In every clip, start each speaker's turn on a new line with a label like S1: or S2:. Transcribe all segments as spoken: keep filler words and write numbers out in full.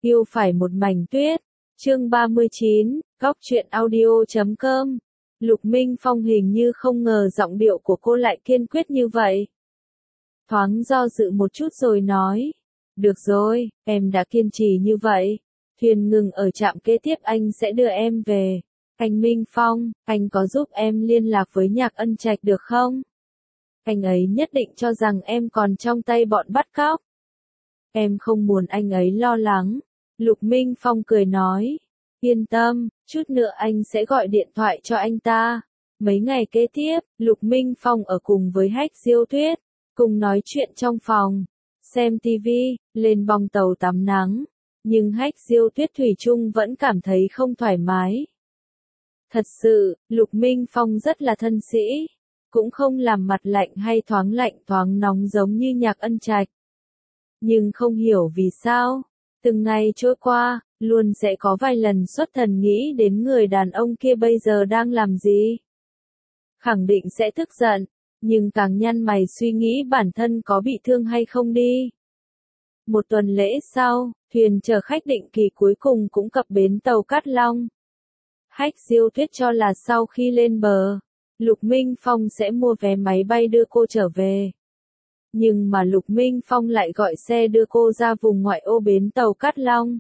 S1: Yêu phải một mảnh tuyết. Chương ba mươi chín, góc truyện audio chấm com. Lục Minh Phong hình như không ngờ giọng điệu của cô lại kiên quyết như vậy. Thoáng do dự một chút rồi nói. Được rồi, em đã kiên trì như vậy. Thuyền ngừng ở trạm kế tiếp, anh sẽ đưa em về. Anh Minh Phong, anh có giúp em liên lạc với Nhạc Ân Trạch được không? Anh ấy nhất định cho rằng em còn trong tay bọn bắt cóc. Em không muốn anh ấy lo lắng. Lục Minh Phong cười nói. Yên tâm, chút nữa anh sẽ gọi điện thoại cho anh ta. Mấy ngày kế tiếp, Lục Minh Phong ở cùng với Hách Diêu Tuyết, cùng nói chuyện trong phòng, xem tivi, lên bong tàu tắm nắng. Nhưng Hách Diêu Tuyết thủy chung vẫn cảm thấy không thoải mái. Thật sự, Lục Minh Phong rất là thân sĩ, cũng không làm mặt lạnh hay thoáng lạnh thoáng nóng giống như Nhạc Ân Trạch. Nhưng không hiểu vì sao, từng ngày trôi qua, luôn sẽ có vài lần xuất thần nghĩ đến người đàn ông kia bây giờ đang làm gì. Khẳng định sẽ tức giận, nhưng càng nhăn mày suy nghĩ bản thân có bị thương hay không đi. Một tuần lễ sau, thuyền chở khách định kỳ cuối cùng cũng cập bến tàu Cát Long. Hách Diêu Tuyết cho là sau khi lên bờ, Lục Minh Phong sẽ mua vé máy bay đưa cô trở về. Nhưng mà Lục Minh Phong lại gọi xe đưa cô ra vùng ngoại ô bến tàu Cát Long.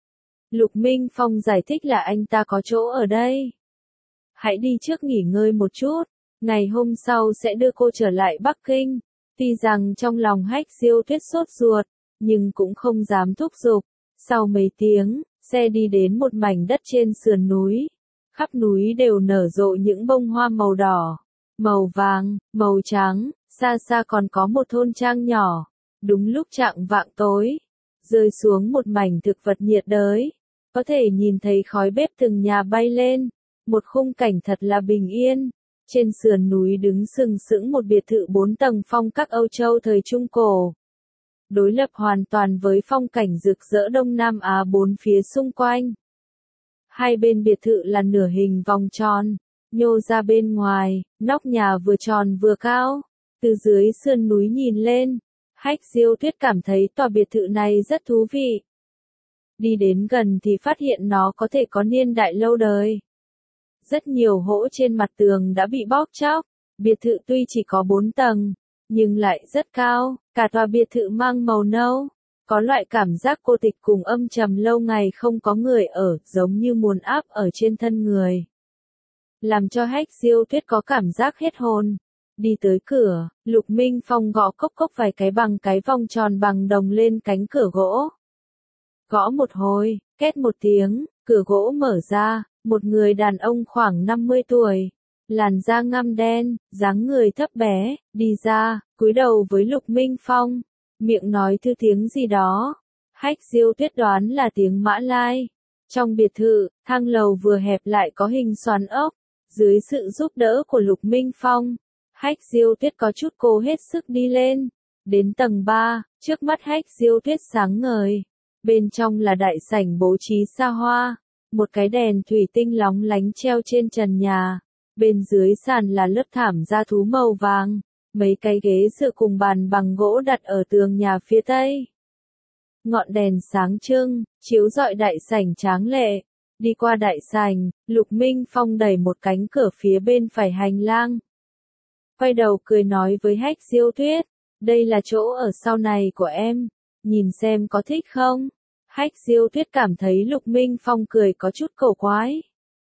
S1: Lục Minh Phong giải thích là anh ta có chỗ ở đây. Hãy đi trước nghỉ ngơi một chút, ngày hôm sau sẽ đưa cô trở lại Bắc Kinh. Tuy rằng trong lòng Hách Diêu Tuyết sốt ruột, nhưng cũng không dám thúc giục. Sau mấy tiếng, xe đi đến một mảnh đất trên sườn núi. Khắp núi đều nở rộ những bông hoa màu đỏ, màu vàng, màu trắng, xa xa còn có một thôn trang nhỏ. Đúng lúc chạng vạng tối, rơi xuống một mảnh thực vật nhiệt đới, có thể nhìn thấy khói bếp từng nhà bay lên, một khung cảnh thật là bình yên. Trên sườn núi đứng sừng sững một biệt thự bốn tầng phong cách Âu Châu thời Trung Cổ. Đối lập hoàn toàn với phong cảnh rực rỡ Đông Nam Á bốn phía xung quanh. Hai bên biệt thự là nửa hình vòng tròn, nhô ra bên ngoài, nóc nhà vừa tròn vừa cao. Từ dưới sườn núi nhìn lên, Hách Diêu Tuyết cảm thấy tòa biệt thự này rất thú vị. Đi đến gần thì phát hiện nó có thể có niên đại lâu đời. Rất nhiều hỗ trên mặt tường đã bị bóc tróc, biệt thự tuy chỉ có bốn tầng, nhưng lại rất cao, cả tòa biệt thự mang màu nâu. Có loại cảm giác cô tịch cùng âm trầm lâu ngày không có người ở, giống như muốn áp ở trên thân người. Làm cho Hách Diêu Tuyết có cảm giác hết hồn. Đi tới cửa, Lục Minh Phong gõ cốc cốc vài cái bằng cái vòng tròn bằng đồng lên cánh cửa gỗ. Gõ một hồi, két một tiếng, cửa gỗ mở ra, một người đàn ông khoảng năm mươi tuổi, làn da ngăm đen, dáng người thấp bé, đi ra, cúi đầu với Lục Minh Phong, miệng nói thư tiếng gì đó. Hách Diêu Tuyết đoán là tiếng Mã Lai. Trong biệt thự, thang lầu vừa hẹp lại có hình xoắn ốc, dưới sự giúp đỡ của Lục Minh Phong, Hách Diêu Tuyết có chút cố hết sức đi lên. Đến tầng ba, trước mắt Hách Diêu Tuyết sáng ngời. Bên trong là đại sảnh bố trí xa hoa, một cái đèn thủy tinh lóng lánh treo trên trần nhà. Bên dưới sàn là lớp thảm da thú màu vàng, mấy cái ghế dựa cùng bàn bằng gỗ đặt ở tường nhà phía tây. Ngọn đèn sáng trưng, chiếu rọi đại sảnh tráng lệ. Đi qua đại sảnh, Lục Minh Phong đẩy một cánh cửa phía bên phải hành lang. Quay đầu cười nói với Hách Diêu Tuyết, đây là chỗ ở sau này của em, nhìn xem có thích không? Hách Diêu Tuyết cảm thấy Lục Minh Phong cười có chút cổ quái.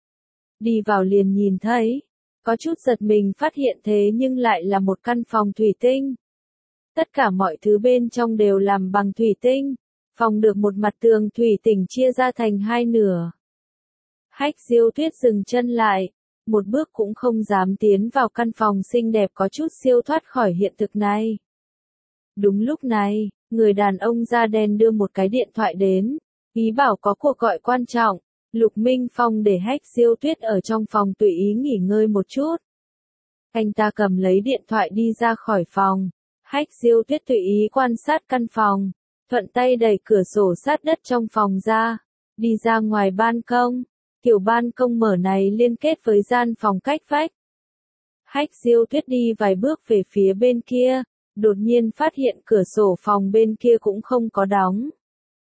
S1: Đi vào liền nhìn thấy, có chút giật mình phát hiện thế nhưng lại là một căn phòng thủy tinh. Tất cả mọi thứ bên trong đều làm bằng thủy tinh, phòng được một mặt tường thủy tinh chia ra thành hai nửa. Hách Diêu Tuyết dừng chân lại, một bước cũng không dám tiến vào căn phòng xinh đẹp có chút siêu thoát khỏi hiện thực này. Đúng lúc này, người đàn ông da đen đưa một cái điện thoại đến, ý bảo có cuộc gọi quan trọng. Lục Minh Phong để Hách Diêu Tuyết ở trong phòng tùy ý nghỉ ngơi một chút. Anh ta cầm lấy điện thoại đi ra khỏi phòng. Hách Diêu Tuyết tùy ý quan sát căn phòng, thuận tay đẩy cửa sổ sát đất trong phòng ra, đi ra ngoài ban công. Kiểu ban công mở này liên kết với gian phòng cách vách. Hách Diêu Tuyết đi vài bước về phía bên kia, đột nhiên phát hiện cửa sổ phòng bên kia cũng không có đóng.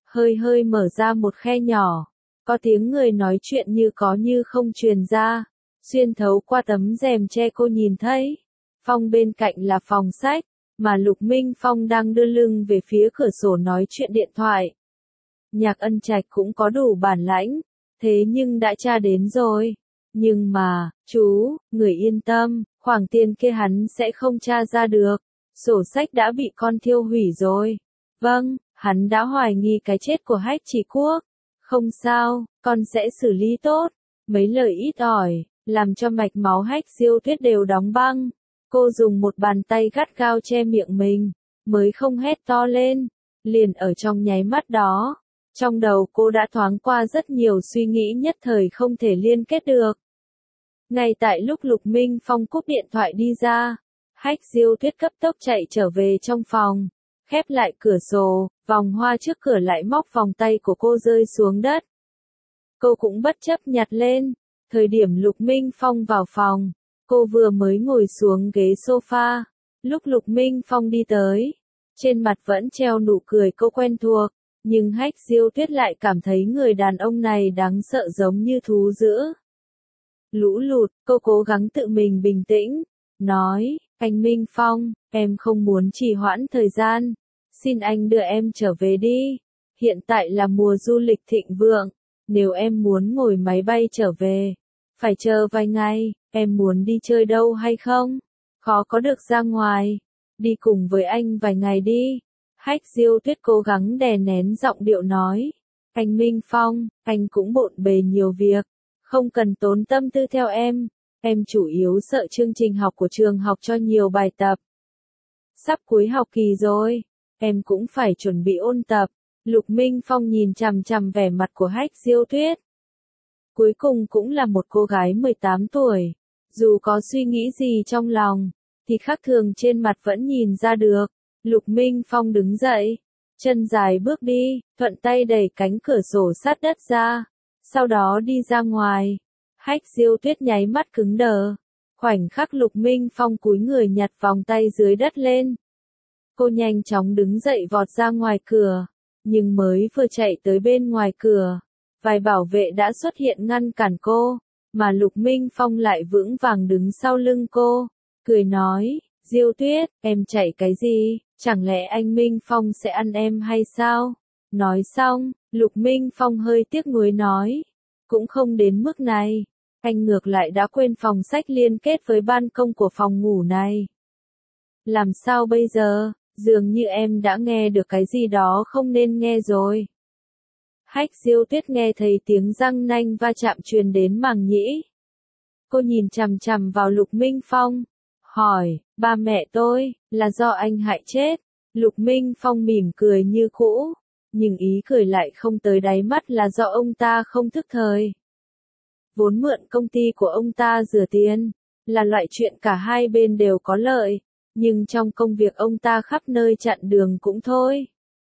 S1: hơi hơi mở ra một khe nhỏ, có tiếng người nói chuyện như có như không truyền ra, xuyên thấu qua tấm rèm che cô nhìn thấy. Phòng bên cạnh là phòng sách, mà Lục Minh Phong đang đưa lưng về phía cửa sổ nói chuyện điện thoại. Nhạc Ân Trạch cũng có đủ bản lãnh, thế nhưng đã tra đến rồi. Nhưng mà, chú, người yên tâm, khoản tiền kia hắn sẽ không tra ra được. Sổ sách đã bị con thiêu hủy rồi. Vâng, hắn đã hoài nghi cái chết của Hách Chỉ Quốc. Không sao, con sẽ xử lý tốt. Mấy lời ít ỏi, làm cho mạch máu Hách Diêu Tuyết đều đóng băng. Cô dùng một bàn tay gắt gao che miệng mình, mới không hét to lên. Liền ở trong nháy mắt đó, trong đầu cô đã thoáng qua rất nhiều suy nghĩ nhất thời không thể liên kết được. Ngay tại lúc Lục Minh Phong cúp điện thoại đi ra, Hách Diêu Tuyết cấp tốc chạy trở về trong phòng, khép lại cửa sổ, vòng hoa trước cửa lại móc vòng tay của cô rơi xuống đất. Cô cũng bất chấp nhặt lên, thời điểm Lục Minh Phong vào phòng, cô vừa mới ngồi xuống ghế sofa, lúc Lục Minh Phong đi tới, trên mặt vẫn treo nụ cười cô quen thuộc, nhưng Hách Diêu Tuyết lại cảm thấy người đàn ông này đáng sợ giống như thú dữ. Lũ lụt, cô cố gắng tự mình bình tĩnh, nói, anh Minh Phong, em không muốn trì hoãn thời gian, xin anh đưa em trở về đi, hiện tại là mùa du lịch thịnh vượng, nếu em muốn ngồi máy bay trở về, phải chờ vài ngày, em muốn đi chơi đâu hay không? Khó có được ra ngoài, đi cùng với anh vài ngày đi. Hách Diêu Tuyết cố gắng đè nén giọng điệu nói, anh Minh Phong, anh cũng bộn bề nhiều việc, không cần tốn tâm tư theo em, em chủ yếu sợ chương trình học của trường học cho nhiều bài tập. Sắp cuối học kỳ rồi, em cũng phải chuẩn bị ôn tập. Lục Minh Phong nhìn chằm chằm vẻ mặt của Hách Diêu Tuyết. Cuối cùng cũng là một cô gái mười tám tuổi, dù có suy nghĩ gì trong lòng, thì khác thường trên mặt vẫn nhìn ra được. Lục Minh Phong đứng dậy, chân dài bước đi, thuận tay đẩy cánh cửa sổ sát đất ra, sau đó đi ra ngoài. Hách Diêu Tuyết nháy mắt cứng đờ, khoảnh khắc Lục Minh Phong cúi người nhặt vòng tay dưới đất lên. Cô nhanh chóng đứng dậy vọt ra ngoài cửa, nhưng mới vừa chạy tới bên ngoài cửa, vài bảo vệ đã xuất hiện ngăn cản cô, mà Lục Minh Phong lại vững vàng đứng sau lưng cô, cười nói, Diêu Tuyết, em chạy cái gì, chẳng lẽ anh Minh Phong sẽ ăn em hay sao? Nói xong, Lục Minh Phong hơi tiếc nuối nói, cũng không đến mức này, anh ngược lại đã quên phòng sách liên kết với ban công của phòng ngủ này. Làm sao bây giờ, dường như em đã nghe được cái gì đó không nên nghe rồi. Hách Diêu Tuyết nghe thấy tiếng răng nanh va chạm truyền đến màng nhĩ. Cô nhìn chằm chằm vào Lục Minh Phong, hỏi, ba mẹ tôi, là do anh hại chết. Lục Minh Phong mỉm cười như cũ, nhưng ý cười lại không tới đáy mắt là do ông ta không thức thời. Vốn mượn công ty của ông ta rửa tiền, là loại chuyện cả hai bên đều có lợi, nhưng trong công việc ông ta khắp nơi chặn đường cũng thôi.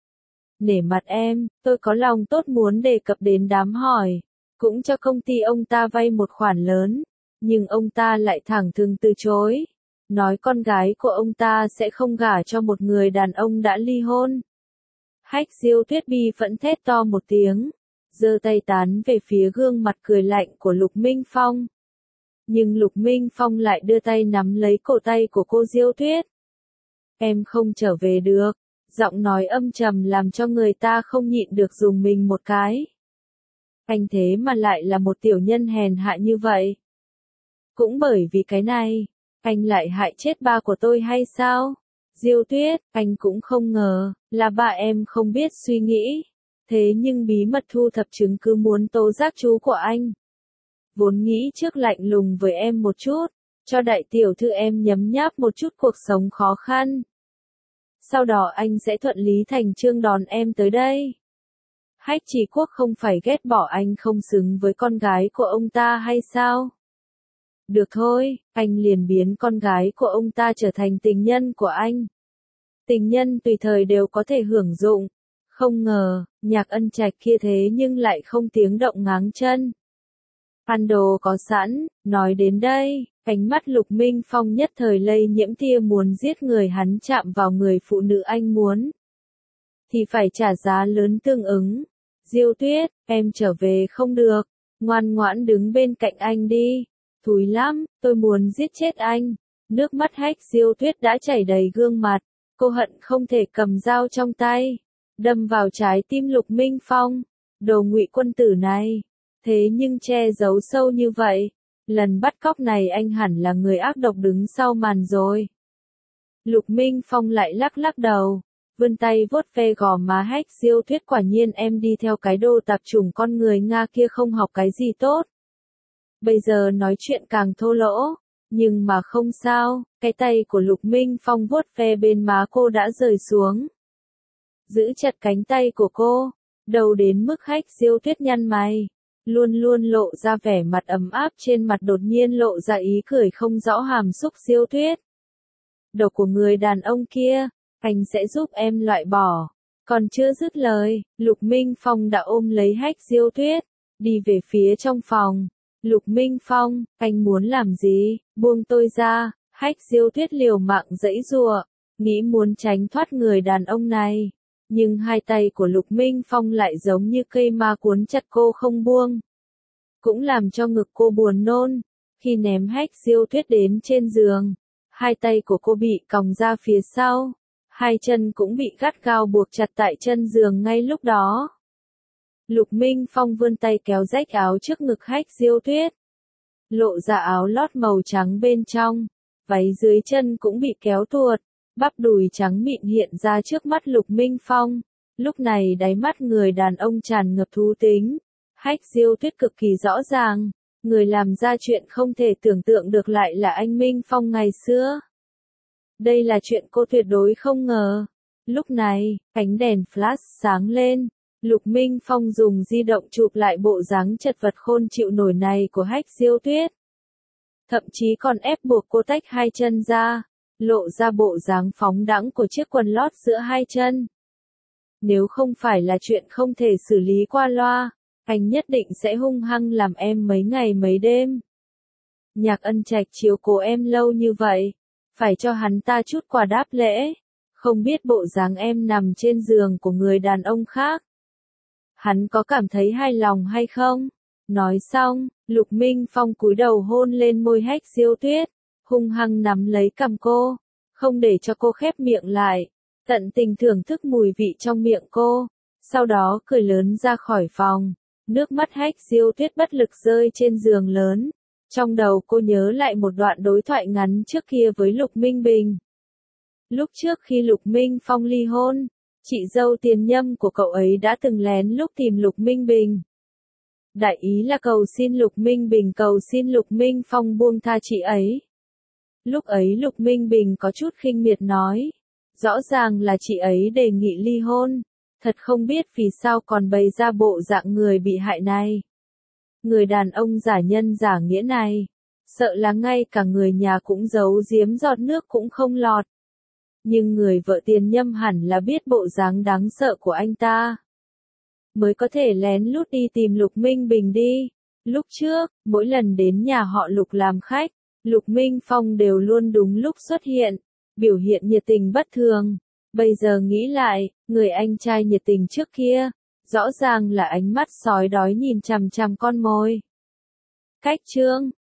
S1: Nể mặt em, tôi có lòng tốt muốn đề cập đến đám hỏi, cũng cho công ty ông ta vay một khoản lớn, nhưng ông ta lại thẳng thừng từ chối, nói con gái của ông ta sẽ không gả cho một người đàn ông đã ly hôn. Hách Diêu Tuyết bi phẫn thét to một tiếng, giơ tay tán về phía gương mặt cười lạnh của Lục Minh Phong. Nhưng Lục Minh Phong lại đưa tay nắm lấy cổ tay của cô Diêu Tuyết. Em không trở về được, giọng nói âm trầm làm cho người ta không nhịn được dùng mình một cái. Anh thế mà lại là một tiểu nhân hèn hạ như vậy. Cũng bởi vì cái này, anh lại hại chết ba của tôi hay sao? Diêu Tuyết, anh cũng không ngờ, là ba em không biết suy nghĩ. Thế nhưng bí mật thu thập chứng cứ muốn tố giác chú của anh. Vốn nghĩ trước lạnh lùng với em một chút, cho đại tiểu thư em nhấm nháp một chút cuộc sống khó khăn. Sau đó anh sẽ thuận lý thành chương đón em tới đây. Hách Chỉ Quốc không phải ghét bỏ anh không xứng với con gái của ông ta hay sao? Được thôi, anh liền biến con gái của ông ta trở thành tình nhân của anh. Tình nhân tùy thời đều có thể hưởng dụng. Không ngờ, Nhạc Ân Trạch kia thế nhưng lại không tiếng động ngáng chân. Ăn đồ có sẵn, nói đến đây, ánh mắt Lục Minh Phong nhất thời lây nhiễm tia muốn giết người hắn chạm vào người phụ nữ anh muốn. thì phải trả giá lớn tương ứng. Diêu Tuyết, em trở về không được, ngoan ngoãn đứng bên cạnh anh đi. Thúi lắm, tôi muốn giết chết anh. Nước mắt Hách Diêu Tuyết đã chảy đầy gương mặt, cô hận không thể cầm dao trong tay, đâm vào trái tim Lục Minh Phong. Đồ ngụy quân tử này, thế nhưng che giấu sâu như vậy, lần bắt cóc này anh hẳn là người ác độc đứng sau màn rồi. Lục Minh Phong lại lắc lắc đầu, vươn tay vuốt ve gò má Hách Diêu Tuyết, quả nhiên em đi theo cái đồ tạp chủng con người Nga kia không học cái gì tốt. Bây giờ nói chuyện càng thô lỗ, nhưng mà không sao, cái tay của Lục Minh Phong vuốt ve bên má cô đã rời xuống. Giữ chặt cánh tay của cô, đầu đến mức Hách Diêu Tuyết nhăn mày, luôn luôn lộ ra vẻ mặt ấm áp, trên mặt đột nhiên lộ ra ý cười không rõ hàm xúc. Diêu Tuyết, độc của người đàn ông kia, anh sẽ giúp em loại bỏ. Còn chưa dứt lời, Lục Minh Phong đã ôm lấy Hách Diêu Tuyết, đi về phía trong phòng. Lục Minh Phong, anh muốn làm gì? Buông tôi ra. Hách Diêu Tuyết liều mạng giãy giụa, nghĩ muốn tránh thoát người đàn ông này. Nhưng hai tay của Lục Minh Phong lại giống như cây ma cuốn chặt cô không buông. Cũng làm cho ngực cô buồn nôn. Khi ném Hách Diêu Tuyết đến trên giường, hai tay của cô bị còng ra phía sau. Hai chân cũng bị gắt gao buộc chặt tại chân giường ngay lúc đó. Lục Minh Phong vươn tay kéo rách áo trước ngực Hách Diêu Tuyết, lộ ra áo lót màu trắng bên trong, váy dưới chân cũng bị kéo tuột, bắp đùi trắng mịn hiện ra trước mắt Lục Minh Phong. Lúc này đáy mắt người đàn ông tràn ngập thú tính. Hách Diêu Tuyết cực kỳ rõ ràng, người làm ra chuyện không thể tưởng tượng được lại là anh Minh Phong ngày xưa. Đây là chuyện cô tuyệt đối không ngờ. Lúc này, ánh đèn flash sáng lên. Lục Minh Phong dùng di động chụp lại bộ dáng chật vật khôn chịu nổi này của Hách Diêu Tuyết. Thậm chí còn ép buộc cô tách hai chân ra, lộ ra bộ dáng phóng đãng của chiếc quần lót giữa hai chân. Nếu không phải là chuyện không thể xử lý qua loa, anh nhất định sẽ hung hăng làm em mấy ngày mấy đêm. Nhạc Ân Trạch chiếu cố em lâu như vậy, phải cho hắn ta chút quà đáp lễ. Không biết bộ dáng em nằm trên giường của người đàn ông khác, hắn có cảm thấy hài lòng hay không? Nói xong, Lục Minh Phong cúi đầu hôn lên môi Hách Diêu Tuyết, hung hăng nắm lấy cằm cô, không để cho cô khép miệng lại, tận tình thưởng thức mùi vị trong miệng cô, sau đó cười lớn ra khỏi phòng. Nước mắt Hách Diêu Tuyết bất lực rơi trên giường lớn, trong đầu cô nhớ lại một đoạn đối thoại ngắn trước kia với Lục Minh Bình. Lúc trước khi Lục Minh Phong ly hôn, chị dâu tiền nhâm của cậu ấy đã từng lén lút tìm Lục Minh Bình. Đại ý là cầu xin Lục Minh Bình cầu xin Lục Minh Phong buông tha chị ấy. Lúc ấy Lục Minh Bình có chút khinh miệt nói, rõ ràng là chị ấy đề nghị ly hôn, thật không biết vì sao còn bày ra bộ dạng người bị hại này. Người đàn ông giả nhân giả nghĩa này, sợ là ngay cả người nhà cũng giấu giếm giọt nước cũng không lọt. Nhưng người vợ tiền nhâm hẳn là biết bộ dáng đáng sợ của anh ta, mới có thể lén lút đi tìm Lục Minh Bình đi. Lúc trước, mỗi lần đến nhà họ Lục làm khách, Lục Minh Phong đều luôn đúng lúc xuất hiện, biểu hiện nhiệt tình bất thường. Bây giờ nghĩ lại, người anh trai nhiệt tình trước kia, rõ ràng là ánh mắt sói đói nhìn chằm chằm con mồi. Cách chương